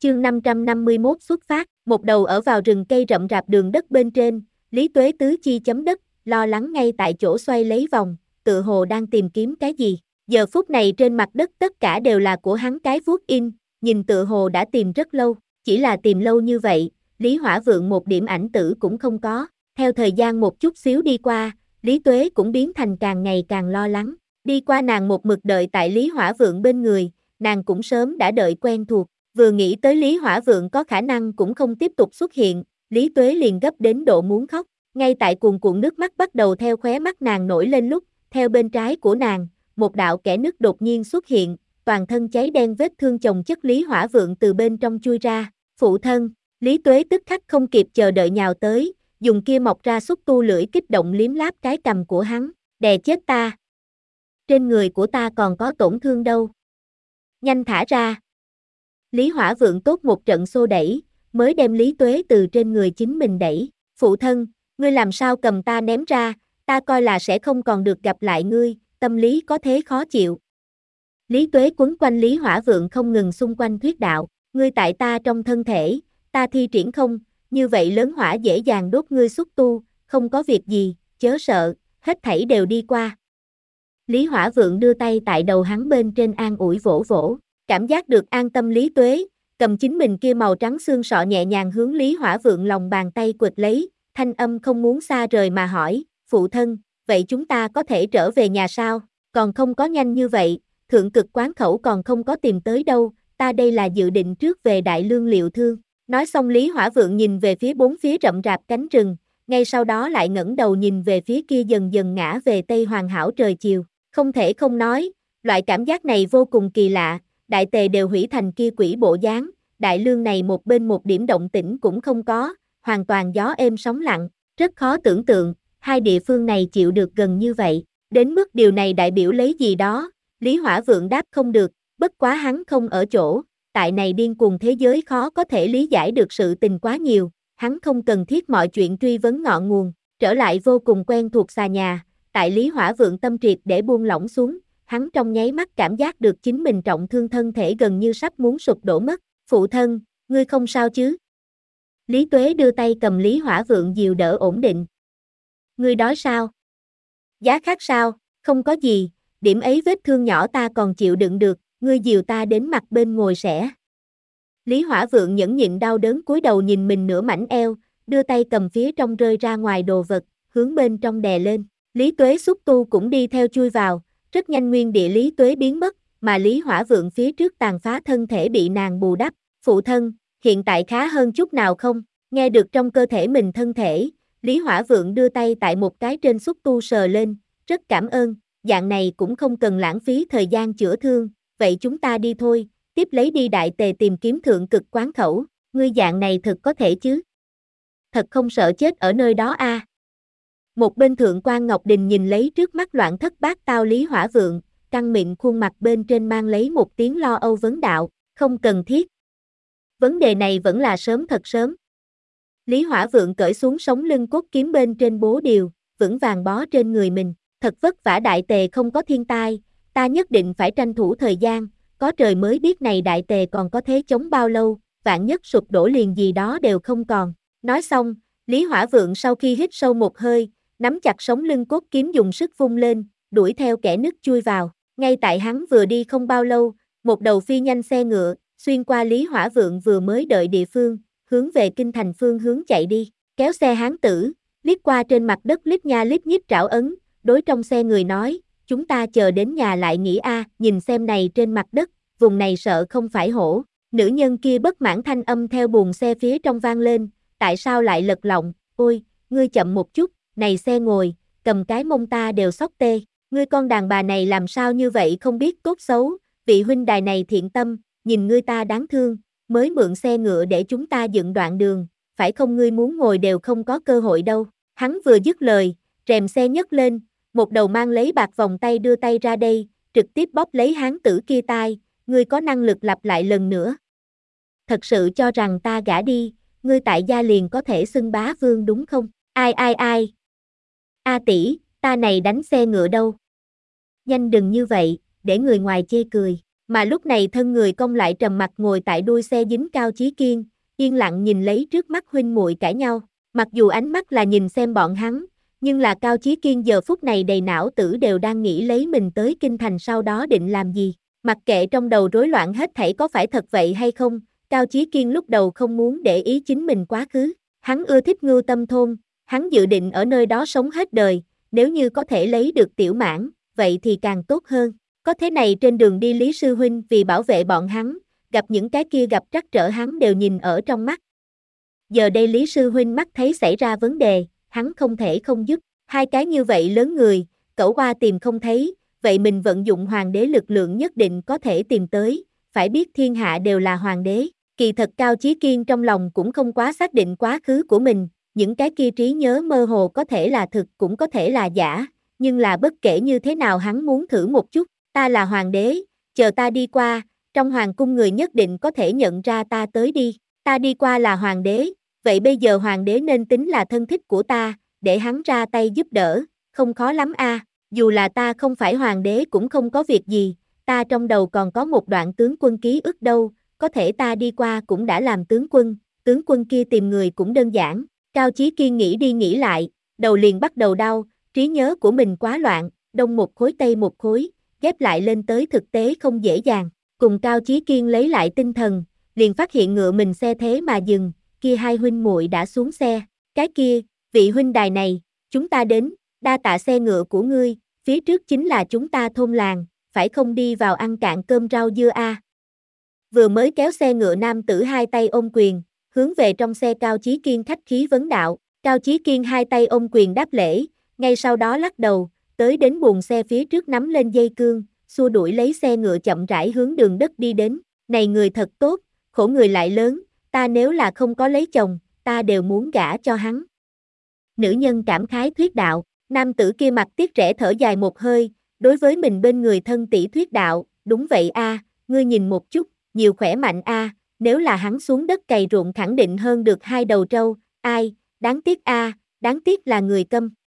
Chương 551 xuất phát, một đầu ở vào rừng cây rậm rạp đường đất bên trên, Lý Tuế tứ chi chấm đất, lo lắng ngay tại chỗ xoay lấy vòng, tự hồ đang tìm kiếm cái gì. Giờ phút này trên mặt đất tất cả đều là của hắn cái vuốt in, nhìn tự hồ đã tìm rất lâu, chỉ là tìm lâu như vậy, Lý Hỏa Vượng một điểm ảnh tử cũng không có. Theo thời gian một chút xíu đi qua, Lý Tuế cũng biến thành càng ngày càng lo lắng. Đi qua nàng một mực đợi tại Lý Hỏa Vượng bên người, nàng cũng sớm đã đợi quen thuộc. Vừa nghĩ tới Lý Hỏa Vượng có khả năng cũng không tiếp tục xuất hiện, Lý Tuế liền gấp đến độ muốn khóc. Ngay tại cuồn cuộn nước mắt bắt đầu theo khóe mắt nàng nổi lên lúc, theo bên trái của nàng, một đạo kẽ nứt đột nhiên xuất hiện, toàn thân cháy đen vết thương chồng chất Lý Hỏa Vượng từ bên trong chui ra. Phụ thân, Lý Tuế tức khắc không kịp chờ đợi nhào tới, dùng kia mọc ra xúc tu lưỡi kích động liếm láp cái cằm của hắn, đè chết ta. Trên người của ta còn có tổn thương đâu. Nhanh thả ra. Lý Hỏa Vượng tốt một trận xô đẩy, mới đem Lý Tuế từ trên người chính mình đẩy. Phụ thân, ngươi làm sao cầm ta ném ra, ta coi là sẽ không còn được gặp lại ngươi, tâm lý có thế khó chịu. Lý Tuế quấn quanh Lý Hỏa Vượng không ngừng xung quanh thuyết đạo, ngươi tại ta trong thân thể, ta thi triển không, như vậy lớn hỏa dễ dàng đốt ngươi xúc tu, không có việc gì, chớ sợ, hết thảy đều đi qua. Lý Hỏa Vượng đưa tay tại đầu hắn bên trên an ủi vỗ vỗ, cảm giác được an tâm Lý Tuế, cầm chính mình kia màu trắng xương sọ nhẹ nhàng hướng Lý Hỏa Vượng lòng bàn tay quệt lấy, thanh âm không muốn xa rời mà hỏi, phụ thân, vậy chúng ta có thể trở về nhà sao, còn không có nhanh như vậy, thượng cực quán khẩu còn không có tìm tới đâu, ta đây là dự định trước về Đại Lương liệu thương. Nói xong Lý Hỏa Vượng nhìn về phía bốn phía rậm rạp cánh rừng, ngay sau đó lại ngẩng đầu nhìn về phía kia dần dần ngã về tây hoàn hảo trời chiều. Không thể không nói, loại cảm giác này vô cùng kỳ lạ, đại tề đều hủy thành kia quỷ bộ dáng, Đại Lương này một bên một điểm động tĩnh cũng không có, hoàn toàn gió êm sóng lặng, rất khó tưởng tượng, hai địa phương này chịu được gần như vậy, đến mức điều này đại biểu lấy gì đó, Lý Hỏa Vượng đáp không được, bất quá hắn không ở chỗ, tại này điên cuồng thế giới khó có thể lý giải được sự tình quá nhiều, hắn không cần thiết mọi chuyện truy vấn ngọn nguồn, trở lại vô cùng quen thuộc xà nhà, tại Lý Hỏa Vượng tâm triệt để buông lỏng xuống, hắn trong nháy mắt cảm giác được chính mình trọng thương thân thể gần như sắp muốn sụp đổ mất, phụ thân, ngươi không sao chứ? Lý Tuế đưa tay cầm Lý Hỏa Vượng dìu đỡ ổn định. Ngươi đói sao? Giá khát sao? Không có gì, điểm ấy vết thương nhỏ ta còn chịu đựng được, ngươi dìu ta đến mặt bên ngồi sẽ. Lý Hỏa Vượng nhẫn nhịn đau đớn cúi đầu nhìn mình nửa mảnh eo, đưa tay cầm phía trong rơi ra ngoài đồ vật, hướng bên trong đè lên. Lý Tuế xúc tu cũng đi theo chui vào, rất nhanh nguyên địa Lý Tuế biến mất, mà Lý Hỏa Vượng phía trước tàn phá thân thể bị nàng bù đắp. Phụ thân, hiện tại khá hơn chút nào không? Nghe được trong cơ thể mình thân thể, Lý Hỏa Vượng đưa tay tại một cái trên xúc tu sờ lên, rất cảm ơn, dạng này cũng không cần lãng phí thời gian chữa thương, vậy chúng ta đi thôi, tiếp lấy đi Đại Tề tìm kiếm thượng cực quán khẩu, ngươi dạng này thật có thể chứ? Thật không sợ chết ở nơi đó a? Một bên thượng quan Ngọc Đình nhìn lấy trước mắt loạn thất bát tao Lý Hỏa Vượng, căng miệng khuôn mặt bên trên mang lấy một tiếng lo âu vấn đạo, không cần thiết. Vấn đề này vẫn là sớm thật sớm. Lý Hỏa Vượng cởi xuống sống lưng cốt kiếm bên trên bố điều, vững vàng bó trên người mình, thật vất vả Đại Tề không có thiên tai, ta nhất định phải tranh thủ thời gian, có trời mới biết này Đại Tề còn có thế chống bao lâu, vạn nhất sụp đổ liền gì đó đều không còn. Nói xong, Lý Hỏa Vượng sau khi hít sâu một hơi, nắm chặt sống lưng cốt kiếm dùng sức vung lên, đuổi theo kẻ nứt chui vào. Ngay tại hắn vừa đi không bao lâu, một đầu phi nhanh xe ngựa, xuyên qua Lý Hỏa Vượng vừa mới đợi địa phương, hướng về kinh thành phương hướng chạy đi. Kéo xe hán tử, liếc qua trên mặt đất lít nha lít nhít trảo ấn, đối trong xe người nói, chúng ta chờ đến nhà lại nghỉ a, nhìn xem này trên mặt đất, vùng này sợ không phải hổ. Nữ nhân kia bất mãn thanh âm theo buồng xe phía trong vang lên, tại sao lại lật lọng, ôi, ngươi chậm một chút, này xe ngồi, cầm cái mông ta đều xóc tê, ngươi con đàn bà này làm sao như vậy không biết tốt xấu, vị huynh đài này thiện tâm, nhìn ngươi ta đáng thương, mới mượn xe ngựa để chúng ta dựng đoạn đường, phải không ngươi muốn ngồi đều không có cơ hội đâu. Hắn vừa dứt lời, rèm xe nhấc lên, một đầu mang lấy bạc vòng tay đưa tay ra đây, trực tiếp bóp lấy hán tử kia tai, ngươi có năng lực lặp lại lần nữa. Thật sự cho rằng ta gả đi, ngươi tại gia liền có thể xưng bá vương đúng không? Ai? A tỷ, ta này đánh xe ngựa đâu? Nhanh đừng như vậy, để người ngoài chê cười. Mà lúc này thân người cong lại trầm mặt ngồi tại đuôi xe dính Cao Chí Kiên, yên lặng nhìn lấy trước mắt huynh muội cãi nhau. Mặc dù ánh mắt là nhìn xem bọn hắn, nhưng là Cao Chí Kiên giờ phút này đầy não tử đều đang nghĩ lấy mình tới kinh thành sau đó định làm gì. Mặc kệ trong đầu rối loạn hết thảy có phải thật vậy hay không, Cao Chí Kiên lúc đầu không muốn để ý chính mình quá khứ. Hắn ưa thích Ngưu Tâm thôn, hắn dự định ở nơi đó sống hết đời, nếu như có thể lấy được Tiểu Mãn, vậy thì càng tốt hơn. Có thế này trên đường đi Lý Sư Huynh vì bảo vệ bọn hắn, gặp những cái kia gặp trắc trở hắn đều nhìn ở trong mắt. Giờ đây Lý Sư Huynh mắt thấy xảy ra vấn đề, hắn không thể không giúp. Hai cái như vậy lớn người, cẩu qua tìm không thấy, vậy mình vận dụng hoàng đế lực lượng nhất định có thể tìm tới, phải biết thiên hạ đều là hoàng đế. Kỳ thật Cao Chí Kiên trong lòng cũng không quá xác định quá khứ của mình, những cái kia trí nhớ mơ hồ có thể là thực cũng có thể là giả, nhưng là bất kể như thế nào hắn muốn thử một chút. Ta là hoàng đế, chờ ta đi qua, trong hoàng cung người nhất định có thể nhận ra ta tới đi. Ta đi qua là hoàng đế, vậy bây giờ hoàng đế nên tính là thân thích của ta, để hắn ra tay giúp đỡ, không khó lắm a. Dù là ta không phải hoàng đế cũng không có việc gì, ta trong đầu còn có một đoạn tướng quân ký ức đâu, có thể ta đi qua cũng đã làm tướng quân kia tìm người cũng đơn giản. Cao Chí Kiên nghĩ đi nghĩ lại, đầu liền bắt đầu đau, trí nhớ của mình quá loạn, đông một khối tây một khối, ghép lại lên tới thực tế không dễ dàng. Cùng Cao Chí Kiên lấy lại tinh thần, liền phát hiện ngựa mình xe thế mà dừng, kia hai huynh muội đã xuống xe. Cái kia, vị huynh đài này, chúng ta đến, đa tạ xe ngựa của ngươi, phía trước chính là chúng ta thôn làng, phải không đi vào ăn cạn cơm rau dưa a? Vừa mới kéo xe ngựa nam tử hai tay ôm quyền, hướng về trong xe Cao Chí Kiên khách khí vấn đạo. Cao Chí Kiên hai tay ôm quyền đáp lễ, ngay sau đó lắc đầu, tới đến buồng xe phía trước nắm lên dây cương, xua đuổi lấy xe ngựa chậm rãi hướng đường đất đi đến. Này người thật tốt, khổ người lại lớn, ta nếu là không có lấy chồng, ta đều muốn gả cho hắn. Nữ nhân cảm khái thuyết đạo, nam tử kia mặt tiếc rẻ thở dài một hơi, đối với mình bên người thân tỷ thuyết đạo, đúng vậy a, ngươi nhìn một chút, nhiều khỏe mạnh a, nếu là hắn xuống đất cày ruộng khẳng định hơn được hai đầu trâu, ai, đáng tiếc a, đáng tiếc là người câm.